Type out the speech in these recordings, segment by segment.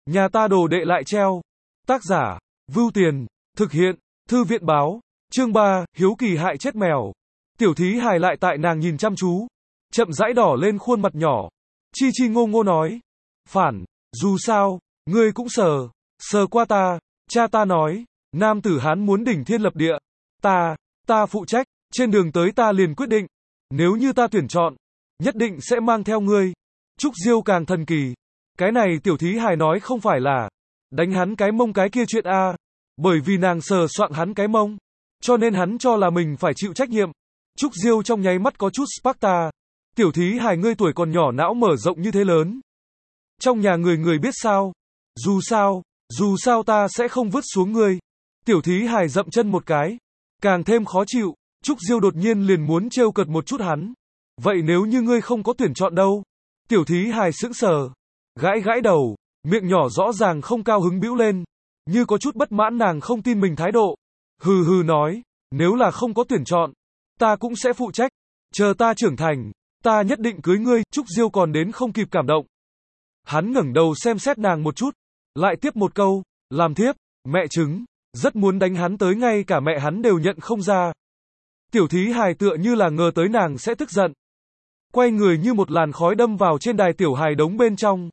Nhà ta đồ đệ lại treo. Tác giả, Vưu Tiền, thực hiện, Thư viện báo, chương 3, hiếu kỳ hại chết mèo. Tiểu thí hài lại tại nàng nhìn chăm chú, chậm rãi đỏ lên khuôn mặt nhỏ. Chi chi ngô ngô nói, phản, dù sao, ngươi cũng sờ qua ta, cha ta nói, nam tử Hán muốn đỉnh thiên lập địa. Ta phụ trách, trên đường tới ta liền quyết định, nếu như ta tuyển chọn, nhất định sẽ mang theo ngươi. Trúc Diêu càng thần kỳ, cái này tiểu thí hài nói không phải là đánh hắn cái mông cái kia chuyện a, bởi vì nàng sờ soạng hắn cái mông, cho nên hắn cho là mình phải chịu trách nhiệm. Trúc Diêu trong nháy mắt có chút Sparta. Tiểu thí hài ngươi tuổi còn nhỏ não mở rộng như thế lớn. Trong nhà người biết sao? Dù sao ta sẽ không vứt xuống ngươi. Tiểu thí hài dậm chân một cái, càng thêm khó chịu. Trúc Diêu đột nhiên liền muốn trêu cợt một chút hắn. Vậy nếu như ngươi không có tuyển chọn đâu? Tiểu thí hài sững sờ, gãi đầu, miệng nhỏ rõ ràng không cao hứng bĩu lên, như có chút bất mãn nàng không tin mình thái độ. Hừ nói, nếu là không có tuyển chọn, ta cũng sẽ phụ trách. Chờ ta trưởng thành, ta nhất định cưới ngươi. Trúc Diêu còn đến không kịp cảm động. Hắn ngẩng đầu xem xét nàng một chút, lại tiếp một câu, làm thiếp, mẹ chứng, rất muốn đánh hắn tới ngay cả mẹ hắn đều nhận không ra. Tiểu thí hài tựa như là ngờ tới nàng sẽ tức giận, quay người như một làn khói đâm vào trên đài tiểu hài đống bên trong,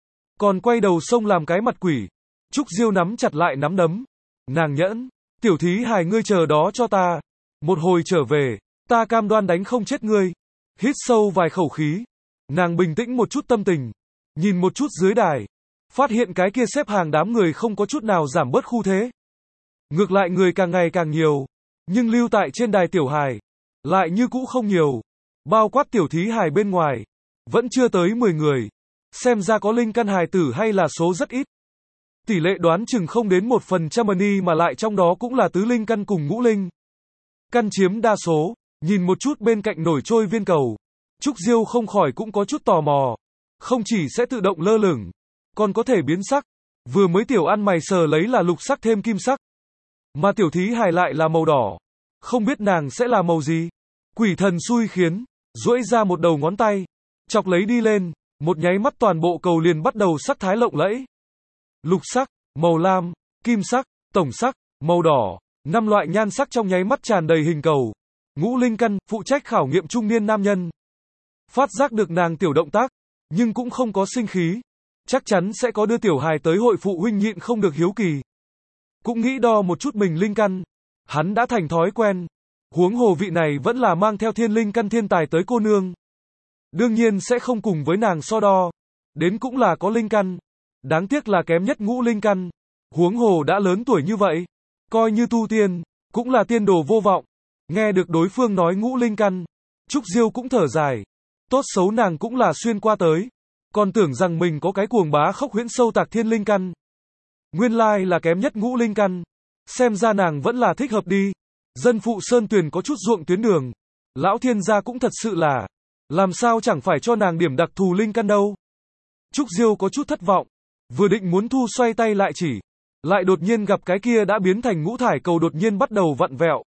còn quay đầu xông làm cái mặt quỷ. Trúc Diêu nắm chặt lại nắm đấm, nàng nhẫn, tiểu thí hài ngươi chờ đó cho ta, một hồi trở về, ta cam đoan đánh không chết ngươi. Hít sâu vài khẩu khí, nàng bình tĩnh một chút tâm tình, nhìn một chút dưới đài, phát hiện cái kia xếp hàng đám người không có chút nào giảm bớt khu thế. Ngược lại người càng ngày càng nhiều, nhưng lưu tại trên đài tiểu hài lại như cũ không nhiều, bao quát tiểu thí hài bên ngoài, vẫn chưa tới 10 người, xem ra có linh căn hài tử hay là số rất ít. Tỷ lệ đoán chừng không đến 1% mà lại trong đó cũng là tứ linh căn cùng ngũ linh căn chiếm đa số. Nhìn một chút bên cạnh nổi trôi viên cầu, Trúc Diêu không khỏi cũng có chút tò mò, không chỉ sẽ tự động lơ lửng, còn có thể biến sắc. Vừa mới tiểu ăn mày sờ lấy là lục sắc thêm kim sắc, mà tiểu thí hài lại là màu đỏ, không biết nàng sẽ là màu gì. Quỷ thần xui khiến, duỗi ra một đầu ngón tay, chọc lấy đi lên, một nháy mắt toàn bộ cầu liền bắt đầu sắc thái lộng lẫy. Lục sắc, màu lam, kim sắc, tổng sắc, màu đỏ, 5 loại nhan sắc trong nháy mắt tràn đầy hình cầu. Ngũ linh căn, phụ trách khảo nghiệm trung niên nam nhân. Phát giác được nàng tiểu động tác, nhưng cũng không có sinh khí. Chắc chắn sẽ có đưa tiểu hài tới hội phụ huynh nhịn không được hiếu kỳ. Cũng nghĩ đo một chút mình linh căn. Hắn đã thành thói quen. Huống hồ vị này vẫn là mang theo thiên linh căn thiên tài tới cô nương. Đương nhiên sẽ không cùng với nàng so đo. Đến cũng là có linh căn. Đáng tiếc là kém nhất ngũ linh căn. Huống hồ đã lớn tuổi như vậy, coi như tu tiên, cũng là tiên đồ vô vọng. Nghe được đối phương nói ngũ linh căn, Trúc Diêu cũng thở dài. Tốt xấu nàng cũng là xuyên qua tới, còn tưởng rằng mình có cái cuồng bá khốc huyễn sâu tạc thiên linh căn. Nguyên lai là kém nhất ngũ linh căn. Xem ra nàng vẫn là thích hợp đi. Dân phụ Sơn Tuyền có chút ruộng tuyến đường. Lão thiên gia cũng thật sự là, làm sao chẳng phải cho nàng điểm đặc thù linh căn đâu. Trúc Diêu có chút thất vọng, vừa định muốn thu xoay tay lại chỉ, lại đột nhiên gặp cái kia đã biến thành ngũ thải cầu đột nhiên bắt đầu vặn vẹo.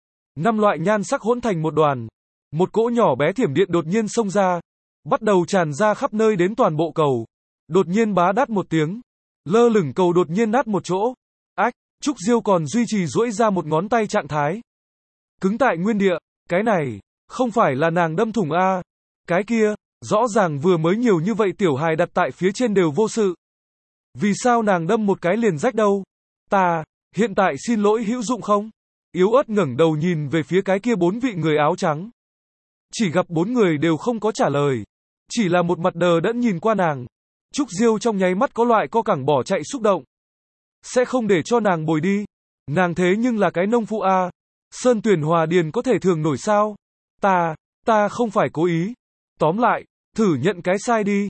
5 loại nhan sắc hỗn thành một đoàn. Một cỗ nhỏ bé thiểm điện đột nhiên xông ra, bắt đầu tràn ra khắp nơi đến toàn bộ cầu. Đột nhiên bá đát một tiếng, lơ lửng cầu đột nhiên nát một chỗ. Ách, Trúc Diêu còn duy trì duỗi ra một ngón tay trạng thái cứng tại nguyên địa. Cái này, không phải là nàng đâm thủng a? Cái kia, rõ ràng vừa mới nhiều như vậy tiểu hài đặt tại phía trên đều vô sự. Vì sao nàng đâm một cái liền rách đâu? Ta, hiện tại xin lỗi hữu dụng không? Yếu ớt ngẩng đầu nhìn về phía cái kia 4 vị người áo trắng. Chỉ gặp 4 người đều không có trả lời, chỉ là một mặt đờ đẫn nhìn qua nàng. Trúc Diêu trong nháy mắt có loại co cẳng bỏ chạy xúc động. Sẽ không để cho nàng bồi đi. Nàng thế nhưng là cái nông phụ a. Sơn Tuyền Hòa Điền có thể thường nổi sao? Ta không phải cố ý. Tóm lại, thử nhận cái sai đi.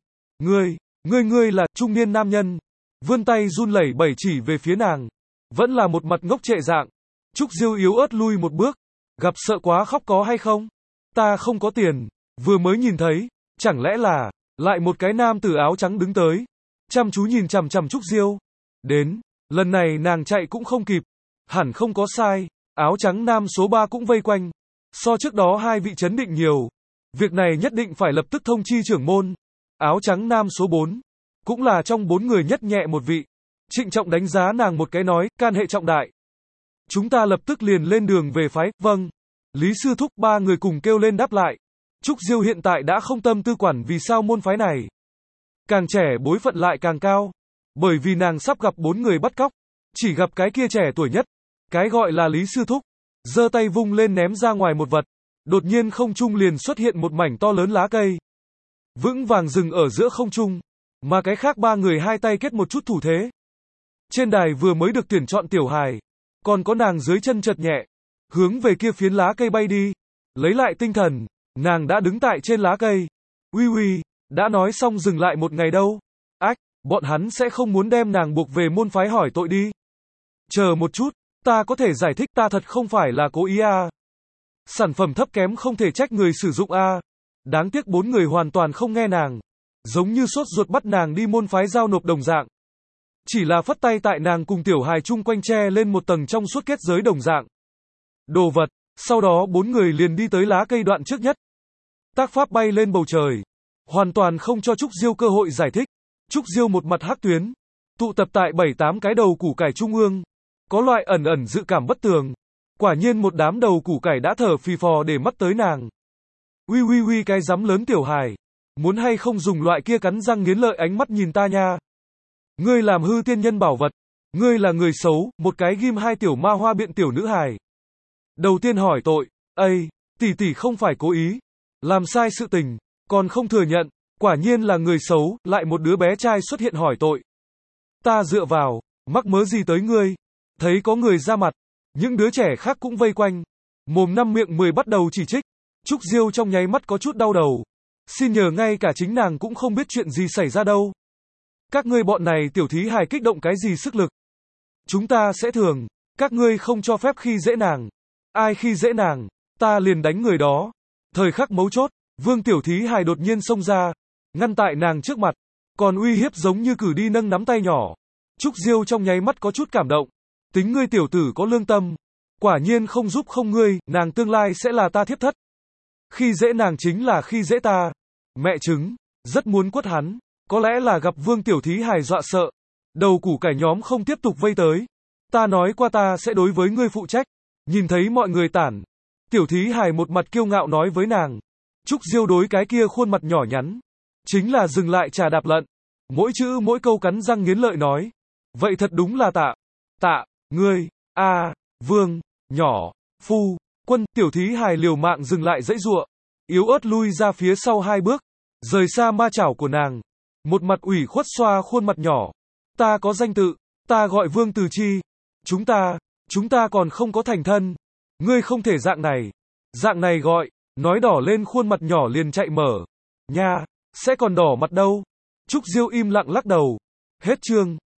Ngươi là trung niên nam nhân. Vươn tay run lẩy bẩy chỉ về phía nàng. Vẫn là một mặt ngốc trệ dạng. Trúc Diêu yếu ớt lui một bước. Gặp sợ quá khóc có hay không? Ta không có tiền. Vừa mới nhìn thấy. Chẳng lẽ là lại một cái nam tử áo trắng đứng tới, chăm chú nhìn chằm chằm Trúc Diêu. Đến, lần này nàng chạy cũng không kịp. Hẳn không có sai. Áo trắng nam số 3 cũng vây quanh. So trước đó 2 vị chấn định nhiều. Việc này nhất định phải lập tức thông chi trưởng môn. Áo trắng nam số 4 cũng là trong 4 người nhất nhẹ một vị. Trịnh trọng đánh giá nàng một cái nói, can hệ trọng đại. Chúng ta lập tức liền lên đường về phái, vâng. Lý sư thúc, 3 người cùng kêu lên đáp lại. Trúc Diêu hiện tại đã không tâm tư quản vì sao môn phái này. Càng trẻ bối phận lại càng cao. Bởi vì nàng sắp gặp 4 người bắt cóc. Chỉ gặp cái kia trẻ tuổi nhất. Cái gọi là Lý sư thúc. Giơ tay vung lên ném ra ngoài một vật. Đột nhiên không trung liền xuất hiện một mảnh to lớn lá cây. Vững vàng dừng ở giữa không trung. Mà cái khác 3 người hai tay kết một chút thủ thế. Trên đài vừa mới được tuyển chọn tiểu hài. Còn có nàng dưới chân chợt nhẹ. Hướng về kia phiến lá cây bay đi. Lấy lại tinh thần. Nàng đã đứng tại trên lá cây. Uy uy, đã nói xong dừng lại một ngày đâu. Ách, bọn hắn sẽ không muốn đem nàng buộc về môn phái hỏi tội đi. Chờ một chút, ta có thể giải thích, ta thật không phải là cố ý à. Sản phẩm thấp kém không thể trách người sử dụng à. Đáng tiếc 4 người hoàn toàn không nghe nàng. Giống như sốt ruột bắt nàng đi môn phái giao nộp đồng dạng. Chỉ là phất tay tại nàng cùng tiểu hài chung quanh che lên một tầng trong suốt kết giới đồng dạng. Đồ vật, sau đó 4 người liền đi tới lá cây đoạn trước nhất. Tác pháp bay lên bầu trời. Hoàn toàn không cho Trúc Diêu cơ hội giải thích. Trúc Diêu một mặt hắc tuyến. Tụ tập tại 7-8 cái đầu củ cải trung ương. Có loại ẩn ẩn dự cảm bất tường. Quả nhiên một đám đầu củ cải đã thở phì phò để mắt tới nàng. Uy uy uy, cái rắm lớn tiểu hài. Muốn hay không dùng loại kia cắn răng nghiến lợi ánh mắt nhìn ta nha. Ngươi làm hư tiên nhân bảo vật. Ngươi là người xấu, một cái ghim 2 tiểu ma hoa biện tiểu nữ hài. Đầu tiên hỏi tội, ây, tỷ tỷ không phải cố ý. Làm sai sự tình, còn không thừa nhận, quả nhiên là người xấu, lại một đứa bé trai xuất hiện hỏi tội. Ta dựa vào, mắc mớ gì tới ngươi? Thấy có người ra mặt, những đứa trẻ khác cũng vây quanh. Mồm 5 miệng 10 bắt đầu chỉ trích. Trúc Diêu trong nháy mắt có chút đau đầu. Xin nhờ ngay cả chính nàng cũng không biết chuyện gì xảy ra đâu. Các ngươi bọn này tiểu thí hài kích động cái gì sức lực? Chúng ta sẽ thường, các ngươi không cho phép khi dễ nàng. Ai khi dễ nàng, ta liền đánh người đó. Thời khắc mấu chốt, Vương tiểu thí hài đột nhiên xông ra, ngăn tại nàng trước mặt, còn uy hiếp giống như cử đi nâng nắm tay nhỏ. Trúc Diêu trong nháy mắt có chút cảm động. Tính ngươi tiểu tử có lương tâm. Quả nhiên không giúp không ngươi, nàng tương lai sẽ là ta thiếp thất. Khi dễ nàng chính là khi dễ ta. Mẹ chứng, rất muốn quất hắn. Có lẽ là gặp Vương tiểu thí hài dọa sợ. Đầu củ cải nhóm không tiếp tục vây tới. Ta nói qua ta sẽ đối với ngươi phụ trách. Nhìn thấy mọi người tản. Tiểu thí hài một mặt kiêu ngạo nói với nàng. Trúc Diêu đối cái kia khuôn mặt nhỏ nhắn. Chính là dừng lại trà đạp lận. Mỗi chữ mỗi câu cắn răng nghiến lợi nói. Vậy thật đúng là tạ, ngươi, Vương, nhỏ, phu, quân, tiểu thí hài liều mạng dừng lại dãy giụa. Yếu ớt lui ra phía sau 2 bước. Rời xa ma chảo của nàng. Một mặt ủy khuất xoa khuôn mặt nhỏ. Ta có danh tự, ta gọi Vương Từ Chi. Chúng ta còn không có thành thân. Ngươi không thể dạng này gọi, nói đỏ lên khuôn mặt nhỏ liền chạy mở. Nha, sẽ còn đỏ mặt đâu. Trúc Diêu im lặng lắc đầu. Hết chương.